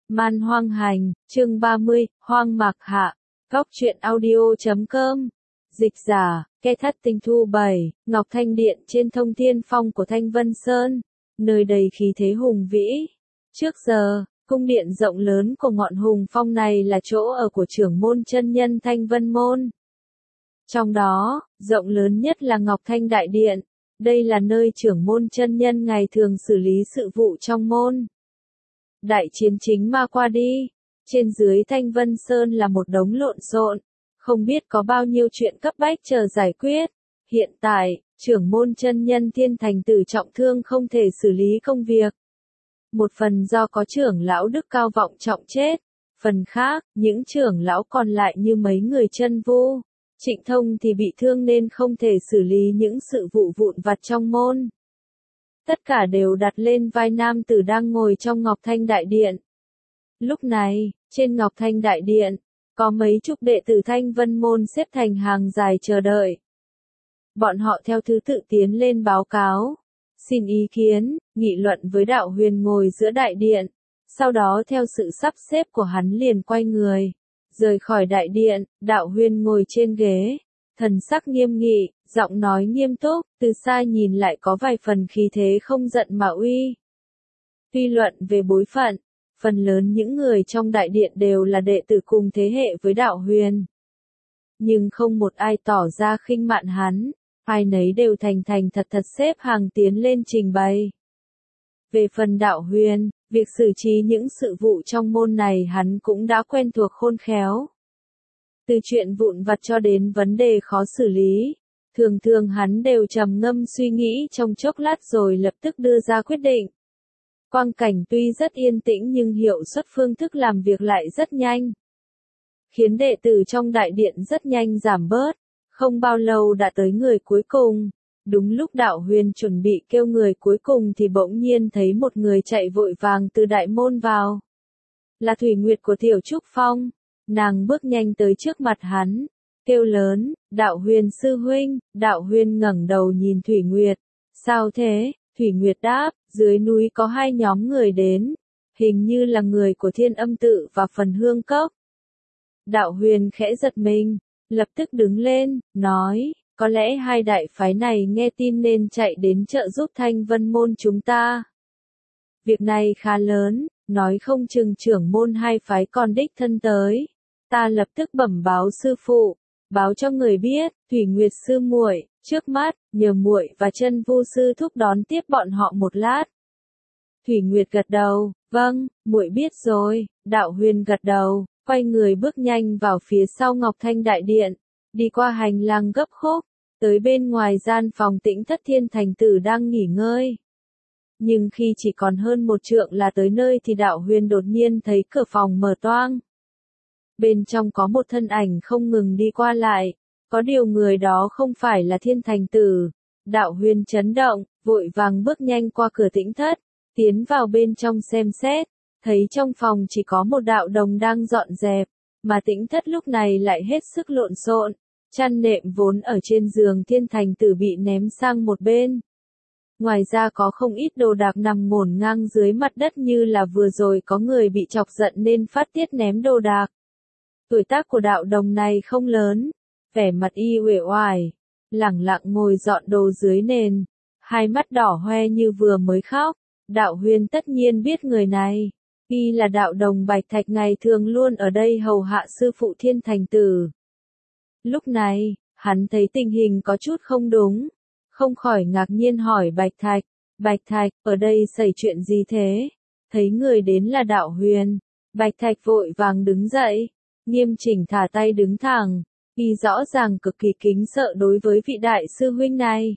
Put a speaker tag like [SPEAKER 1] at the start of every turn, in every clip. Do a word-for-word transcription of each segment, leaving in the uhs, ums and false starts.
[SPEAKER 1] Man hoang hành, chương ba mươi, hoang mạc hạ, góc truyện audio chấm com. Dịch giả, Ke Thắt Tinh Thu bảy, Ngọc Thanh Điện trên Thông Thiên Phong của Thanh Vân Sơn, nơi đầy khí thế hùng vĩ. Trước giờ, cung điện rộng lớn của ngọn hùng phong này là chỗ ở của trưởng môn chân nhân Thanh Vân Môn. Trong đó, rộng lớn nhất là Ngọc Thanh Đại Điện. Đây là nơi trưởng môn chân nhân ngày thường xử lý sự vụ trong môn. Đại chiến chính ma qua đi, trên dưới Thanh Vân Sơn là một đống lộn xộn, không biết có bao nhiêu chuyện cấp bách chờ giải quyết. Hiện tại, trưởng môn chân nhân Thiên Thành Tử trọng thương không thể xử lý công việc. Một phần do có trưởng lão Đức Cao Vọng Trọng chết, phần khác, những trưởng lão còn lại như mấy người chân vu, Trịnh Thông thì bị thương nên không thể xử lý những sự vụ vụn vặt trong môn. Tất cả đều đặt lên vai nam tử đang ngồi trong Ngọc Thanh Đại Điện. Lúc này, trên Ngọc Thanh Đại Điện, có mấy chục đệ tử Thanh Vân Môn xếp thành hàng dài chờ đợi. Bọn họ theo thứ tự tiến lên báo cáo, xin ý kiến, nghị luận với Đạo Huyền ngồi giữa đại điện. Sau đó theo sự sắp xếp của hắn liền quay người, rời khỏi đại điện. Đạo Huyền ngồi trên ghế, thần sắc nghiêm nghị, giọng nói nghiêm túc, từ xa nhìn lại có vài phần khí thế không giận mà uy. Tuy luận về bối phận, phần lớn những người trong đại điện đều là đệ tử cùng thế hệ với Đạo Huyền. Nhưng không một ai tỏ ra khinh mạn hắn, ai nấy đều thành thành thật thật xếp hàng tiến lên trình bày. Về phần Đạo Huyền, việc xử trí những sự vụ trong môn này hắn cũng đã quen thuộc khôn khéo. Từ chuyện vụn vặt cho đến vấn đề khó xử lý, thường thường hắn đều trầm ngâm suy nghĩ trong chốc lát rồi lập tức đưa ra quyết định. Quang cảnh tuy rất yên tĩnh nhưng hiệu suất phương thức làm việc lại rất nhanh, khiến đệ tử trong đại điện rất nhanh giảm bớt. Không bao lâu đã tới người cuối cùng. Đúng lúc Đạo Huyền chuẩn bị kêu người cuối cùng thì bỗng nhiên thấy một người chạy vội vàng từ đại môn vào. Là Thủy Nguyệt của Tiểu Trúc Phong. Nàng bước nhanh tới trước mặt hắn, kêu lớn, Đạo Huyền sư huynh. Đạo Huyền ngẩng đầu nhìn Thủy Nguyệt. Sao thế? Thủy Nguyệt đáp, dưới núi có hai nhóm người đến, hình như là người của Thiên Âm Tự và Phần Hương Cốc. Đạo Huyền khẽ giật mình, lập tức đứng lên, nói, có lẽ hai đại phái này nghe tin nên chạy đến trợ giúp Thanh Vân Môn chúng ta. Việc này khá lớn, nói không chừng trưởng môn hai phái còn đích thân tới. Ta lập tức bẩm báo sư phụ, báo cho người biết, Thủy Nguyệt sư muội, trước mắt, nhờ muội và Chân Vu sư thúc đón tiếp bọn họ một lát. Thủy Nguyệt gật đầu, vâng, muội biết rồi. Đạo Huyền gật đầu, quay người bước nhanh vào phía sau Ngọc Thanh Đại Điện, đi qua hành lang gấp khúc, tới bên ngoài gian phòng Tĩnh Thất Thiên Thành Tử đang nghỉ ngơi. Nhưng khi chỉ còn hơn một trượng là tới nơi thì Đạo Huyền đột nhiên thấy cửa phòng mở toang. Bên trong có một thân ảnh không ngừng đi qua lại, có điều người đó không phải là Thiên Thành Tử. Đạo Huyền chấn động, vội vàng bước nhanh qua cửa Tĩnh Thất, tiến vào bên trong xem xét, thấy trong phòng chỉ có một đạo đồng đang dọn dẹp, mà Tĩnh Thất lúc này lại hết sức lộn xộn, chăn nệm vốn ở trên giường Thiên Thành Tử bị ném sang một bên. Ngoài ra có không ít đồ đạc nằm ngổn ngang dưới mặt đất như là vừa rồi có người bị chọc giận nên phát tiết ném đồ đạc. Tuổi tác của đạo đồng này không lớn, vẻ mặt y uể oải, lẳng lặng ngồi dọn đồ dưới nền, hai mắt đỏ hoe như vừa mới khóc. Đạo Huyền tất nhiên biết người này, y là đạo đồng Bạch Thạch ngày thường luôn ở đây hầu hạ sư phụ Thiên Thành Tử. Lúc này, hắn thấy tình hình có chút không đúng, không khỏi ngạc nhiên hỏi Bạch Thạch, Bạch Thạch, ở đây xảy chuyện gì thế? Thấy người đến là Đạo Huyền, Bạch Thạch vội vàng đứng dậy, nghiêm chỉnh thả tay đứng thẳng, y rõ ràng cực kỳ kính sợ đối với vị đại sư huynh này.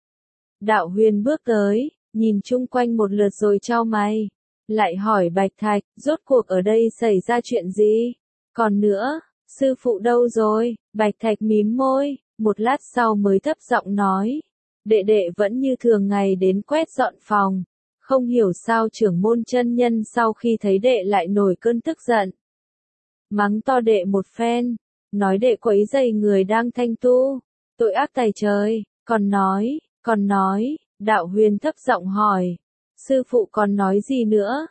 [SPEAKER 1] Đạo Huyền bước tới, nhìn chung quanh một lượt rồi chau mày, lại hỏi Bạch Thạch, rốt cuộc ở đây xảy ra chuyện gì? Còn nữa, sư phụ đâu rồi? Bạch Thạch mím môi, một lát sau mới thấp giọng nói, đệ đệ vẫn như thường ngày đến quét dọn phòng, không hiểu sao trưởng môn chân nhân sau khi thấy đệ lại nổi cơn tức giận. Mắng to đệ một phen, nói đệ quấy rầy người đang thanh tu, tội ác tày trời, còn nói, còn nói, Đạo Huyền thấp giọng hỏi, sư phụ còn nói gì nữa?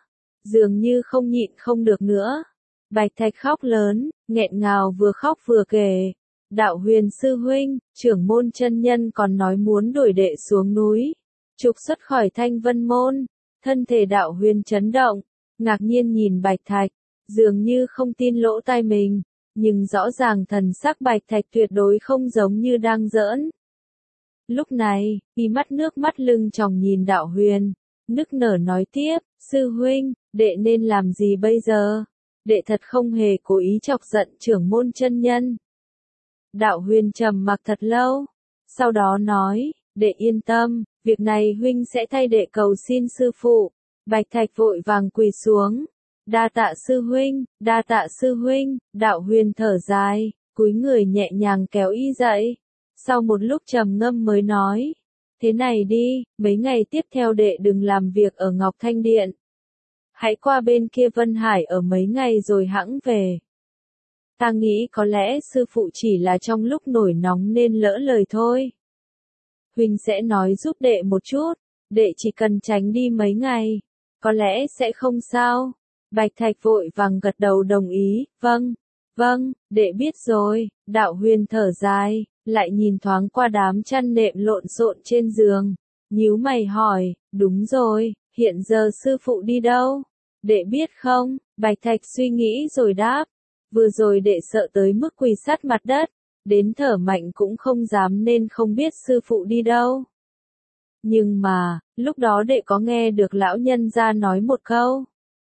[SPEAKER 1] dường như không nhịn không được nữa. Bạch Thạch khóc lớn, nghẹn ngào vừa khóc vừa kể. Đạo Huyền sư huynh, trưởng môn chân nhân còn nói muốn đuổi đệ xuống núi, trục xuất khỏi Thanh Vân môn. Thân thể Đạo Huyền chấn động, ngạc nhiên nhìn Bạch Thạch, dường như không tin lỗ tai mình, nhưng rõ ràng thần sắc Bạch Thạch tuyệt đối không giống như đang giỡn. Lúc này, y mắt nước mắt lưng tròng nhìn Đạo Huyền, nức nở nói tiếp, sư huynh, đệ nên làm gì bây giờ? Đệ thật không hề cố ý chọc giận trưởng môn chân nhân. Đạo Huyền trầm mặc thật lâu, sau đó nói, đệ yên tâm, việc này huynh sẽ thay đệ cầu xin sư phụ. Bạch Thạch vội vàng quỳ xuống, đa tạ sư huynh, đa tạ sư huynh. Đạo Huyền thở dài, cúi người nhẹ nhàng kéo y dậy. Sau một lúc trầm ngâm mới nói, thế này đi, mấy ngày tiếp theo đệ đừng làm việc ở Ngọc Thanh Điện. Hãy qua bên kia Vân Hải ở mấy ngày rồi hẵng về. Ta nghĩ có lẽ sư phụ chỉ là trong lúc nổi nóng nên lỡ lời thôi. Huynh sẽ nói giúp đệ một chút, đệ chỉ cần tránh đi mấy ngày, có lẽ sẽ không sao. Bạch Thạch vội vàng gật đầu đồng ý, vâng, vâng, đệ biết rồi. Đạo Huyền thở dài, lại nhìn thoáng qua đám chăn nệm lộn xộn trên giường, nhíu mày hỏi, đúng rồi, hiện giờ sư phụ đi đâu? Đệ biết không? Bạch Thạch suy nghĩ rồi đáp, vừa rồi đệ sợ tới mức quỳ sát mặt đất, đến thở mạnh cũng không dám nên không biết sư phụ đi đâu. Nhưng mà, lúc đó đệ có nghe được lão nhân gia nói một câu.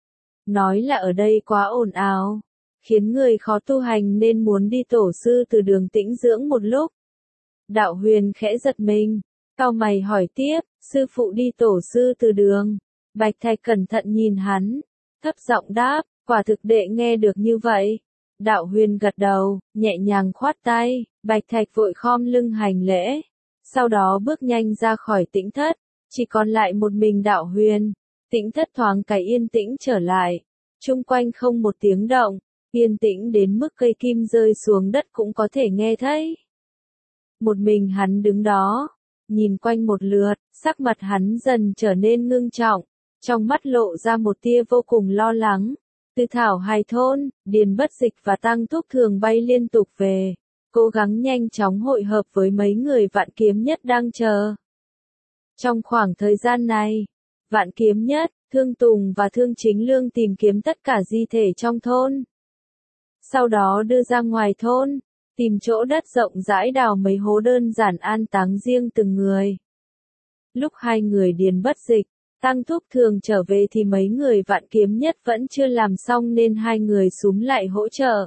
[SPEAKER 1] Nói là ở đây quá ồn ào, khiến người khó tu hành nên muốn đi tổ sư từ đường tĩnh dưỡng một lúc. Đạo Huyền khẽ giật mình, cau mày hỏi tiếp, sư phụ đi tổ sư từ đường. Bạch Thạch cẩn thận nhìn hắn, thấp giọng đáp, quả thực đệ nghe được như vậy. Đạo Huyền gật đầu, nhẹ nhàng khoát tay, Bạch Thạch vội khom lưng hành lễ, sau đó bước nhanh ra khỏi tĩnh thất, chỉ còn lại một mình Đạo Huyền. Tĩnh thất thoáng cái yên tĩnh trở lại, chung quanh không một tiếng động, yên tĩnh đến mức cây kim rơi xuống đất cũng có thể nghe thấy. Một mình hắn đứng đó, nhìn quanh một lượt, sắc mặt hắn dần trở nên ngưng trọng, trong mắt lộ ra một tia vô cùng lo lắng. Từ Thảo Hải thôn, Điền Bất Dịch và Tăng Thúc thường bay liên tục về, cố gắng nhanh chóng hội hợp với mấy người Vạn Kiếm Nhất đang chờ. Trong khoảng thời gian này, Vạn Kiếm Nhất, Thương Tùng và Thương Chính Lương tìm kiếm tất cả di thể trong thôn. Sau đó đưa ra ngoài thôn, tìm chỗ đất rộng rãi đào mấy hố đơn giản an táng riêng từng người. Lúc hai người Điền Bất Dịch, Tăng Thúc thường trở về thì mấy người Vạn Kiếm Nhất vẫn chưa làm xong nên hai người xúm lại hỗ trợ.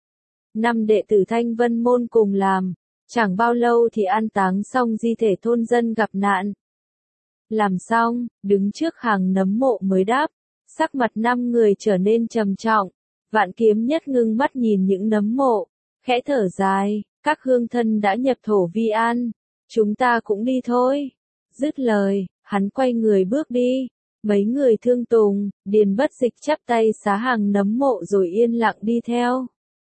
[SPEAKER 1] Năm đệ tử Thanh Vân môn cùng làm, chẳng bao lâu thì an táng xong di thể thôn dân gặp nạn. Làm xong, đứng trước hàng nấm mộ mới đáp, sắc mặt năm người trở nên trầm trọng. Vạn Kiếm Nhất ngưng mắt nhìn những nấm mộ, khẽ thở dài, các hương thân đã nhập thổ vi an, chúng ta cũng đi thôi. Dứt lời, hắn quay người bước đi, mấy người Thương Tùng, Điền Bất Dịch chắp tay xá hàng nấm mộ rồi yên lặng đi theo.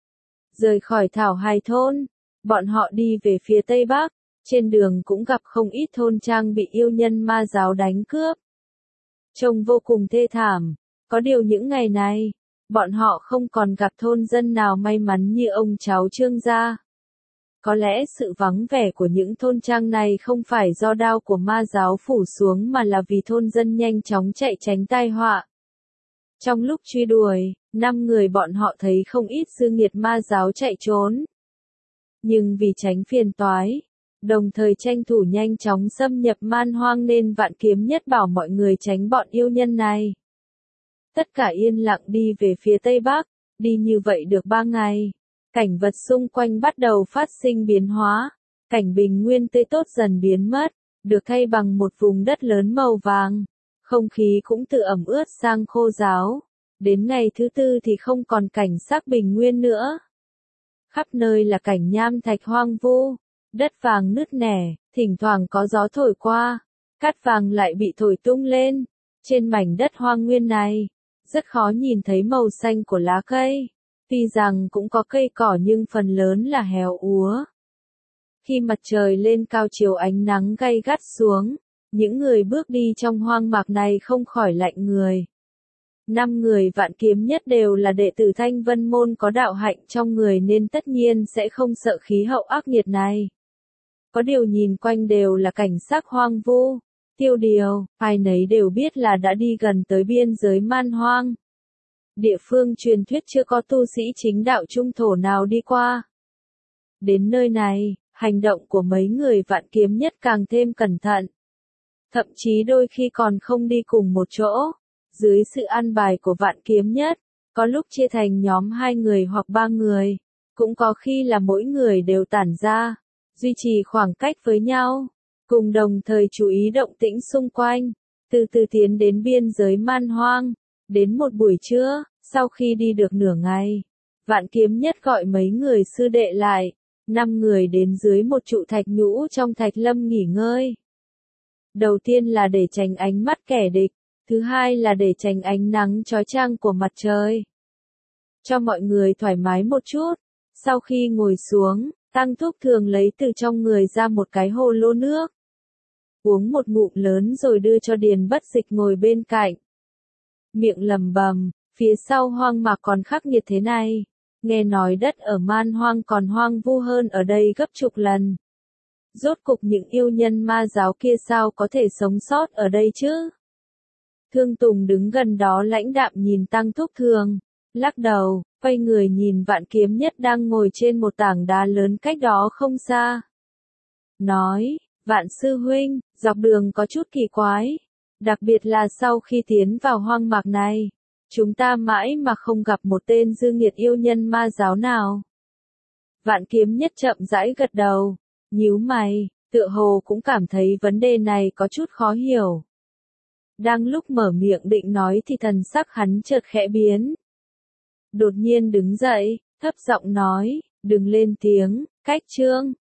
[SPEAKER 1] Rời khỏi Thảo Hải thôn, bọn họ đi về phía Tây Bắc, trên đường cũng gặp không ít thôn trang bị yêu nhân ma giáo đánh cướp. Trông vô cùng thê thảm, có điều những ngày này, bọn họ không còn gặp thôn dân nào may mắn như ông cháu Trương gia. Có lẽ sự vắng vẻ của những thôn trang này không phải do đao của ma giáo phủ xuống mà là vì thôn dân nhanh chóng chạy tránh tai họa. Trong lúc truy đuổi, năm người bọn họ thấy không ít dư nghiệt ma giáo chạy trốn. Nhưng vì tránh phiền toái, đồng thời tranh thủ nhanh chóng xâm nhập man hoang nên Vạn Kiếm Nhất bảo mọi người tránh bọn yêu nhân này. Tất cả yên lặng đi về phía Tây Bắc, đi như vậy được ba ngày. Cảnh vật xung quanh bắt đầu phát sinh biến hóa, cảnh bình nguyên tươi tốt dần biến mất, được thay bằng một vùng đất lớn màu vàng, không khí cũng tự ẩm ướt sang khô ráo. Đến ngày thứ tư thì không còn cảnh sắc bình nguyên nữa. Khắp nơi là cảnh nham thạch hoang vu, đất vàng nứt nẻ, thỉnh thoảng có gió thổi qua, cát vàng lại bị thổi tung lên. Trên mảnh đất hoang nguyên này, rất khó nhìn thấy màu xanh của lá cây. Tuy rằng cũng có cây cỏ nhưng phần lớn là héo úa. Khi mặt trời lên cao chiều ánh nắng gay gắt xuống, những người bước đi trong hoang mạc này không khỏi lạnh người. Năm người Vạn Kiếm Nhất đều là đệ tử Thanh Vân Môn có đạo hạnh trong người nên tất nhiên sẽ không sợ khí hậu ác nghiệt này. Có điều nhìn quanh đều là cảnh sắc hoang vu. Tiêu Điều, ai nấy đều biết là đã đi gần tới biên giới man hoang. Địa phương truyền thuyết chưa có tu sĩ chính đạo trung thổ nào đi qua. Đến nơi này, hành động của mấy người Vạn Kiếm Nhất càng thêm cẩn thận. Thậm chí đôi khi còn không đi cùng một chỗ. Dưới sự an bài của Vạn Kiếm Nhất, có lúc chia thành nhóm hai người hoặc ba người, cũng có khi là mỗi người đều tản ra, duy trì khoảng cách với nhau, cùng đồng thời chú ý động tĩnh xung quanh, từ từ tiến đến biên giới man hoang. Đến một buổi trưa, sau khi đi được nửa ngày, Vạn Kiếm Nhất gọi mấy người sư đệ lại, năm người đến dưới một trụ thạch nhũ trong thạch lâm nghỉ ngơi. Đầu tiên là để tránh ánh mắt kẻ địch, thứ hai là để tránh ánh nắng chói chang của mặt trời. Cho mọi người thoải mái một chút, sau khi ngồi xuống, Tăng Thúc thường lấy từ trong người ra một cái hồ lô nước. Uống một ngụm lớn rồi đưa cho Điền Bất Dịch ngồi bên cạnh. Miệng lầm bầm, phía sau hoang mạc còn khắc nghiệt thế này. Nghe nói đất ở man hoang còn hoang vu hơn ở đây gấp chục lần. Rốt cục những yêu nhân ma giáo kia sao có thể sống sót ở đây chứ? Thương Tùng đứng gần đó lãnh đạm nhìn Tăng Thúc Thường, lắc đầu, quay người nhìn Vạn Kiếm Nhất đang ngồi trên một tảng đá lớn cách đó không xa. Nói, Vạn Sư Huynh, dọc đường có chút kỳ quái, đặc biệt là sau khi tiến vào hoang mạc này, chúng ta mãi mà không gặp một tên dư nghiệt yêu nhân ma giáo nào. Vạn Kiếm Nhất chậm rãi gật đầu, nhíu mày, tựa hồ cũng cảm thấy vấn đề này có chút khó hiểu. Đang lúc mở miệng định nói thì thần sắc hắn chợt khẽ biến. Đột nhiên đứng dậy, thấp giọng nói, đừng lên tiếng, cách trương,